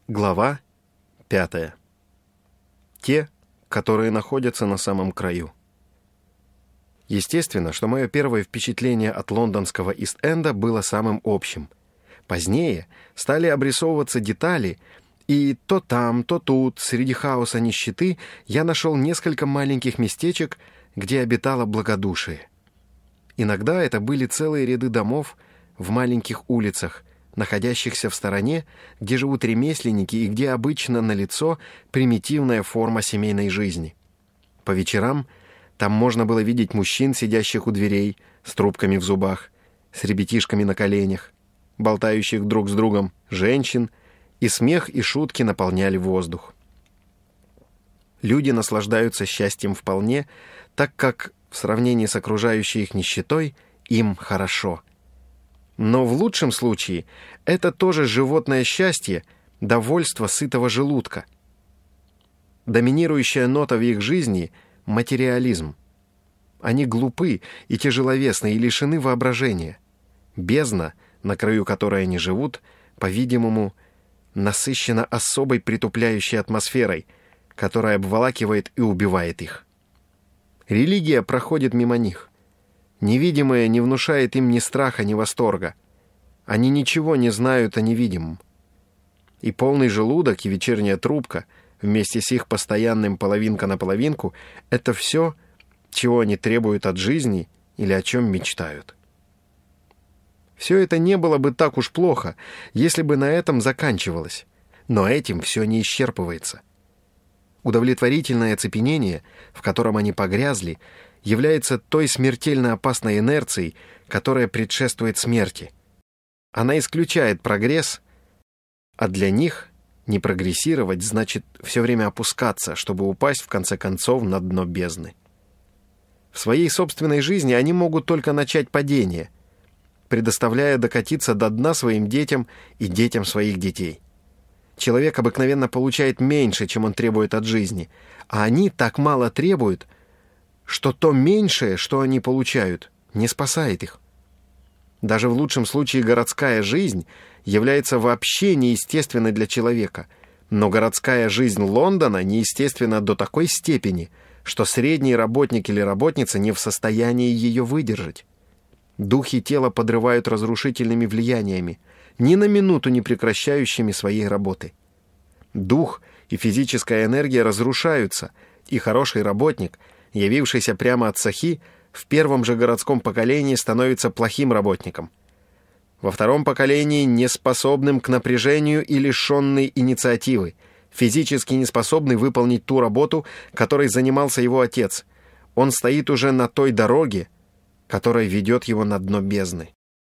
Глава 5. Те, которые находятся на самом краю. Естественно, что мое первое впечатление от лондонского Ист-Энда было самым общим. Позднее стали обрисовываться детали, и то там, то тут, среди хаоса нищеты, я нашел несколько маленьких местечек, где обитало благодушие. Иногда это были целые ряды домов в маленьких улицах, находящихся в стороне, где живут ремесленники и где обычно налицо примитивная форма семейной жизни. По вечерам там можно было видеть мужчин, сидящих у дверей, с трубками в зубах, с ребятишками на коленях, болтающих друг с другом, женщин, и смех и шутки наполняли воздух. Люди наслаждаются счастьем вполне, так как в сравнении с окружающей их нищетой им хорошо. Но в лучшем случае это тоже животное счастье, довольство сытого желудка. Доминирующая нота в их жизни — материализм. Они глупы и тяжеловесны и лишены воображения. Бездна, на краю которой они живут, по-видимому, насыщена особой притупляющей атмосферой, которая обволакивает и убивает их. Религия проходит мимо них. Невидимое не внушает им ни страха, ни восторга. Они ничего не знают о невидимом. И полный желудок, и вечерняя трубка, вместе с их постоянным половинка на половинку, это все, чего они требуют от жизни или о чем мечтают. Все это не было бы так уж плохо, если бы на этом заканчивалось. Но этим все не исчерпывается. Удовлетворительное оцепенение, в котором они погрязли, является той смертельно опасной инерцией, которая предшествует смерти. Она исключает прогресс, а для них не прогрессировать значит все время опускаться, чтобы упасть в конце концов на дно бездны. В своей собственной жизни они могут только начать падение, предоставляя докатиться до дна своим детям и детям своих детей. Человек обыкновенно получает меньше, чем он требует от жизни, а они так мало требуют, что то меньшее, что они получают, не спасает их. Даже в лучшем случае городская жизнь является вообще неестественной для человека, но городская жизнь Лондона неестественна до такой степени, что средний работник или работница не в состоянии ее выдержать. Духи тела подрывают разрушительными влияниями, ни на минуту не прекращающими своей работы. Дух и физическая энергия разрушаются, и хороший работник, явившийся прямо от Сахи, в первом же городском поколении становится плохим работником. Во втором поколении неспособным к напряжению и лишенный инициативы, физически неспособный выполнить ту работу, которой занимался его отец. Он стоит уже на той дороге, которая ведет его на дно бездны.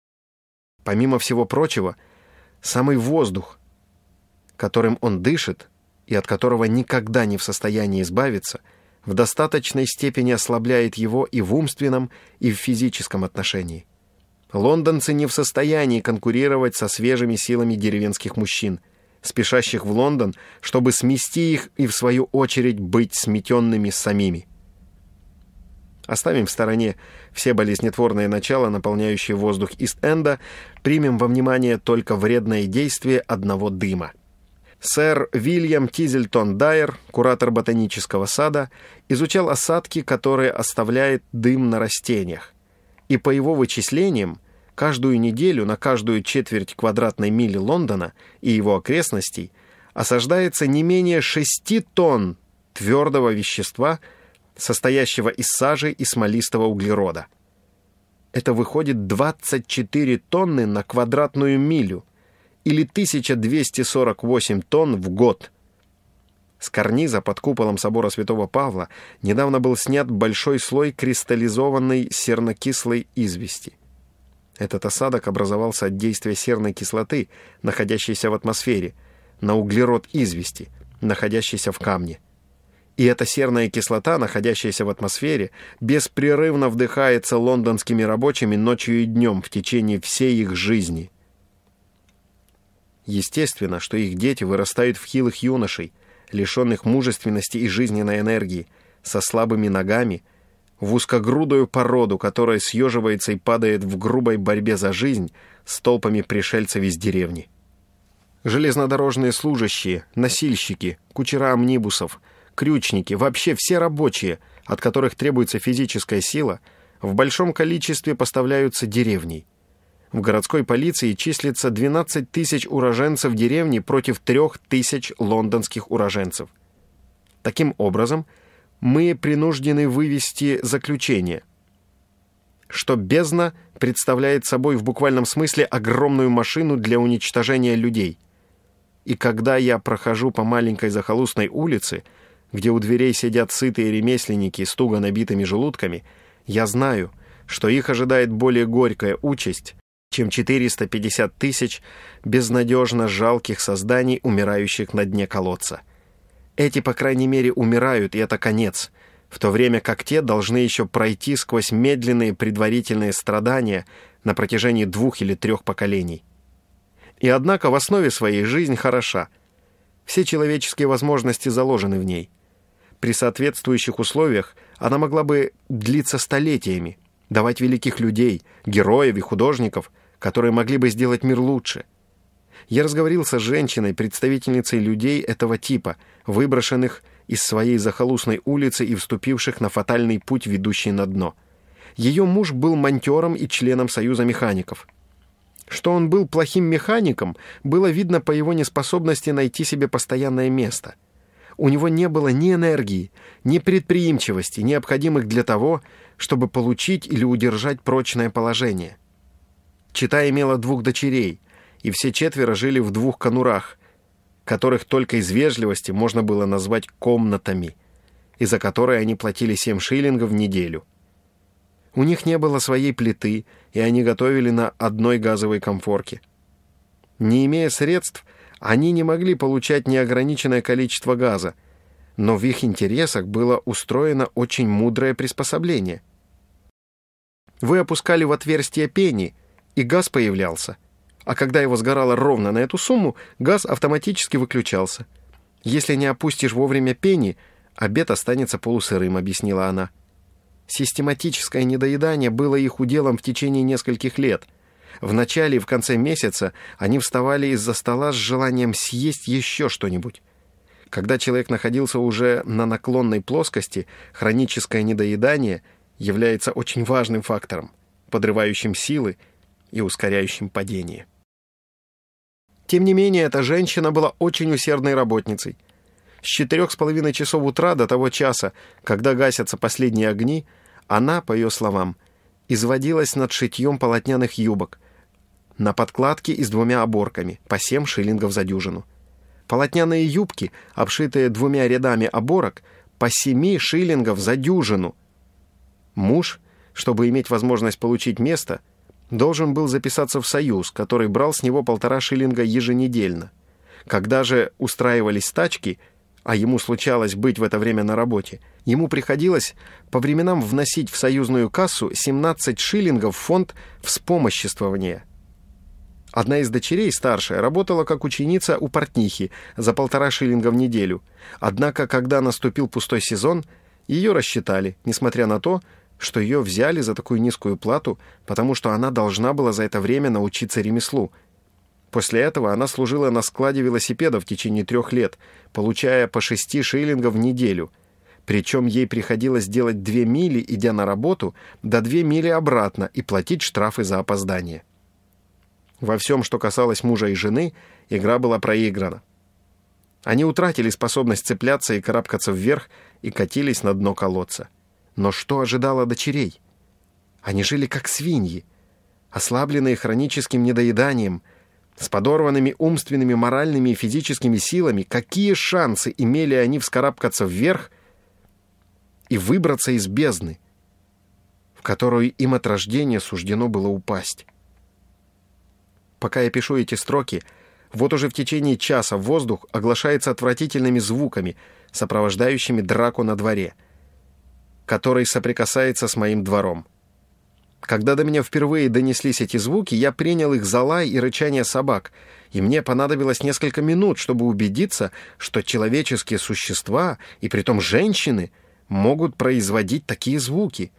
Помимо всего прочего, самый воздух, которым он дышит и от которого никогда не в состоянии избавиться, в достаточной степени ослабляет его и в умственном, и в физическом отношении. Лондонцы не в состоянии конкурировать со свежими силами деревенских мужчин, спешащих в Лондон, чтобы смести их и, в свою очередь, быть сметенными самими. Оставим в стороне все болезнетворные начала, наполняющие воздух Ист-Энда, примем во внимание только вредное действие одного дыма. Сэр Вильям Тизельтон Дайер, куратор ботанического сада, изучал осадки, которые оставляет дым на растениях. И по его вычислениям, каждую неделю на каждую четверть квадратной мили Лондона и его окрестностей осаждается не менее 6 тонн твердого вещества, состоящего из сажи и смолистого углерода. Это выходит 24 тонны на квадратную милю, или 1248 тонн в год. С карниза под куполом собора Святого Павла недавно был снят большой слой кристаллизованной сернокислой извести. Этот осадок образовался от действия серной кислоты, находящейся в атмосфере, на углерод извести, находящийся в камне. И эта серная кислота, находящаяся в атмосфере, беспрерывно вдыхается лондонскими рабочими ночью и днем в течение всей их жизни. Естественно, что их дети вырастают в хилых юношей, лишенных мужественности и жизненной энергии, со слабыми ногами, в узкогрудую породу, которая съеживается и падает в грубой борьбе за жизнь с толпами пришельцев из деревни. Железнодорожные служащие, носильщики, кучера амнибусов, крючники, вообще все рабочие, от которых требуется физическая сила, в большом количестве поставляются деревней. В городской полиции числится 12 тысяч уроженцев деревни против 3 тысяч лондонских уроженцев. Таким образом, мы принуждены вывести заключение, что бездна представляет собой в буквальном смысле огромную машину для уничтожения людей. И когда я прохожу по маленькой захолустной улице, где у дверей сидят сытые ремесленники с туго набитыми желудками, я знаю, что их ожидает более горькая участь, чем 450 тысяч безнадежно жалких созданий, умирающих на дне колодца. Эти, по крайней мере, умирают, и это конец, в то время как те должны еще пройти сквозь медленные предварительные страдания на протяжении 2 или 3 поколений. И однако в основе своей жизнь хороша. Все человеческие возможности заложены в ней. При соответствующих условиях она могла бы длиться столетиями, давать великих людей, героев и художников, которые могли бы сделать мир лучше. Я разговорился с женщиной, представительницей людей этого типа, выброшенных из своей захолустной улицы и вступивших на фатальный путь, ведущий на дно. Ее муж был монтером и членом Союза механиков. Что он был плохим механиком, было видно по его неспособности найти себе постоянное место. У него не было ни энергии, ни предприимчивости, необходимых для того, чтобы получить или удержать прочное положение. Чета имела 2 дочерей, и все 4 жили в 2 конурах, которых только из вежливости можно было назвать комнатами, и за которые они платили 7 шиллингов в неделю. У них не было своей плиты, и они готовили на одной газовой конфорке. Не имея средств, они не могли получать неограниченное количество газа, но в их интересах было устроено очень мудрое приспособление. Вы опускали в отверстие пенни, и газ появлялся, а когда его сгорало ровно на эту сумму, газ автоматически выключался. Если не опустишь вовремя пенни, обед останется полусырым, объяснила она. Систематическое недоедание было их уделом в течение нескольких лет. В начале и в конце месяца они вставали из-за стола с желанием съесть еще что-нибудь. Когда человек находился уже на наклонной плоскости, хроническое недоедание является очень важным фактором, подрывающим силы и ускоряющим падение. Тем не менее, эта женщина была очень усердной работницей. С 4:30 часов утра до того часа, когда гасятся последние огни, она, по ее словам, изводилась над шитьем полотняных юбок на подкладке и с 2 оборками, по 7 шиллингов за дюжину. Полотняные юбки, обшитые 2 рядами оборок, по 7 шиллингов за дюжину. Муж, чтобы иметь возможность получить место, должен был записаться в союз, который брал с него 1,5 шиллинга еженедельно. Когда же устраивались стачки, а ему случалось быть в это время на работе, ему приходилось по временам вносить в союзную кассу 17 шиллингов в фонд вспомоществования. Одна из дочерей, старшая, работала как ученица у портнихи за 1,5 шиллинга в неделю. Однако, когда наступил пустой сезон, ее рассчитали, несмотря на то, что ее взяли за такую низкую плату, потому что она должна была за это время научиться ремеслу. После этого она служила на складе велосипедов в течение 3 лет, получая по 6 шиллингов в неделю. Причем ей приходилось делать 2 мили, идя на работу, до 2 мили обратно и платить штрафы за опоздание. Во всем, что касалось мужа и жены, игра была проиграна. Они утратили способность цепляться и карабкаться вверх и катились на дно колодца. Но что ожидало дочерей? Они жили как свиньи, ослабленные хроническим недоеданием, с подорванными умственными, моральными и физическими силами. Какие шансы имели они вскарабкаться вверх и выбраться из бездны, в которую им от рождения суждено было упасть? Пока я пишу эти строки, вот уже в течение часа воздух оглашается отвратительными звуками, сопровождающими драку на дворе, который соприкасается с моим двором. Когда до меня впервые донеслись эти звуки, я принял их за лай и рычание собак, и мне понадобилось несколько минут, чтобы убедиться, что человеческие существа, и притом женщины, могут производить такие звуки.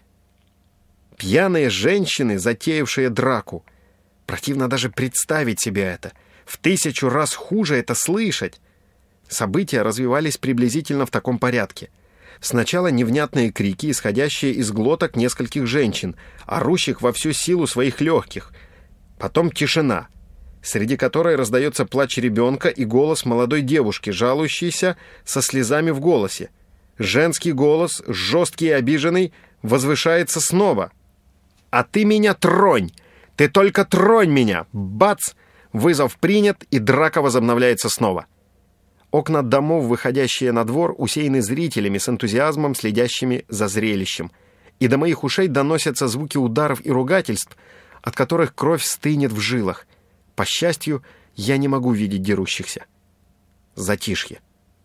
Пьяные женщины, затеявшие драку. Противно даже представить себе это. В 1000 раз хуже это слышать. События развивались приблизительно в таком порядке. Сначала невнятные крики, исходящие из глоток нескольких женщин, орущих во всю силу своих легких. Потом тишина, среди которой раздается плач ребенка и голос молодой девушки, жалующейся со слезами в голосе. Женский голос, жесткий и обиженный, возвышается снова. «А ты меня тронь! Ты только тронь меня!» Бац! Вызов принят, и драка возобновляется снова. Окна домов, выходящие на двор, усеяны зрителями с энтузиазмом, следящими за зрелищем. И до моих ушей доносятся звуки ударов и ругательств, от которых кровь стынет в жилах. По счастью, я не могу видеть дерущихся. Затишье.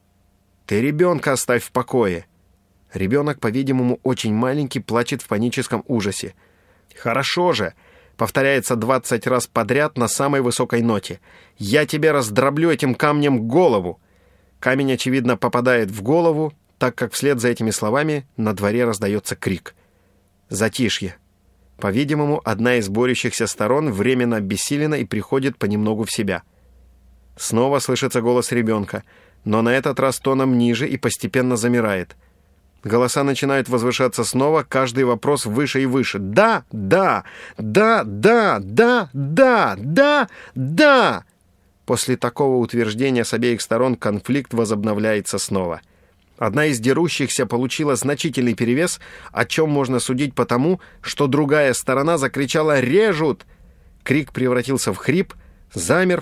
«Ты ребенка оставь в покое!» Ребенок, по-видимому, очень маленький, плачет в паническом ужасе. «Хорошо же!» Повторяется 20 раз подряд на самой высокой ноте. «Я тебе раздроблю этим камнем голову!» Камень, очевидно, попадает в голову, так как вслед за этими словами на дворе раздается крик. Затишье. По-видимому, одна из борющихся сторон временно обессилена и приходит понемногу в себя. Снова слышится голос ребенка, но на этот раз тоном ниже и постепенно замирает. Голоса начинают возвышаться снова, каждый вопрос выше и выше. «Да! Да! Да! Да! Да! Да! Да! Да!» После такого утверждения с обеих сторон конфликт возобновляется снова. Одна из дерущихся получила значительный перевес, о чем можно судить по тому, что другая сторона закричала «Режут!». Крик превратился в хрип, замер.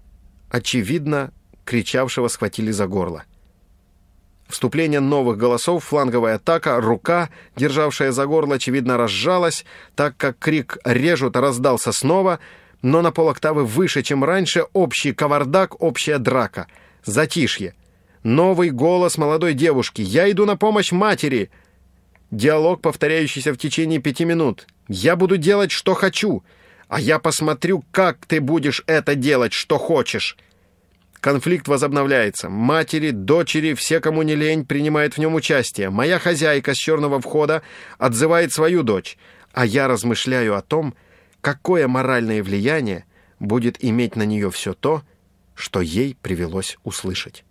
Очевидно, кричавшего схватили за горло. Вступление новых голосов, фланговая атака, рука, державшая за горло, очевидно, разжалась, так как крик «Режут!» раздался снова, но на полоктавы выше, чем раньше, общий кавардак, общая драка. Затишье. Новый голос молодой девушки. «Я иду на помощь матери!» Диалог, повторяющийся в течение 5 минут. «Я буду делать, что хочу, а я посмотрю, как ты будешь это делать, что хочешь!» Конфликт возобновляется. Матери, дочери, все, кому не лень, принимают в нем участие. Моя хозяйка с черного входа отзывает свою дочь, а я размышляю о том, какое моральное влияние будет иметь на нее все то, что ей привелось услышать.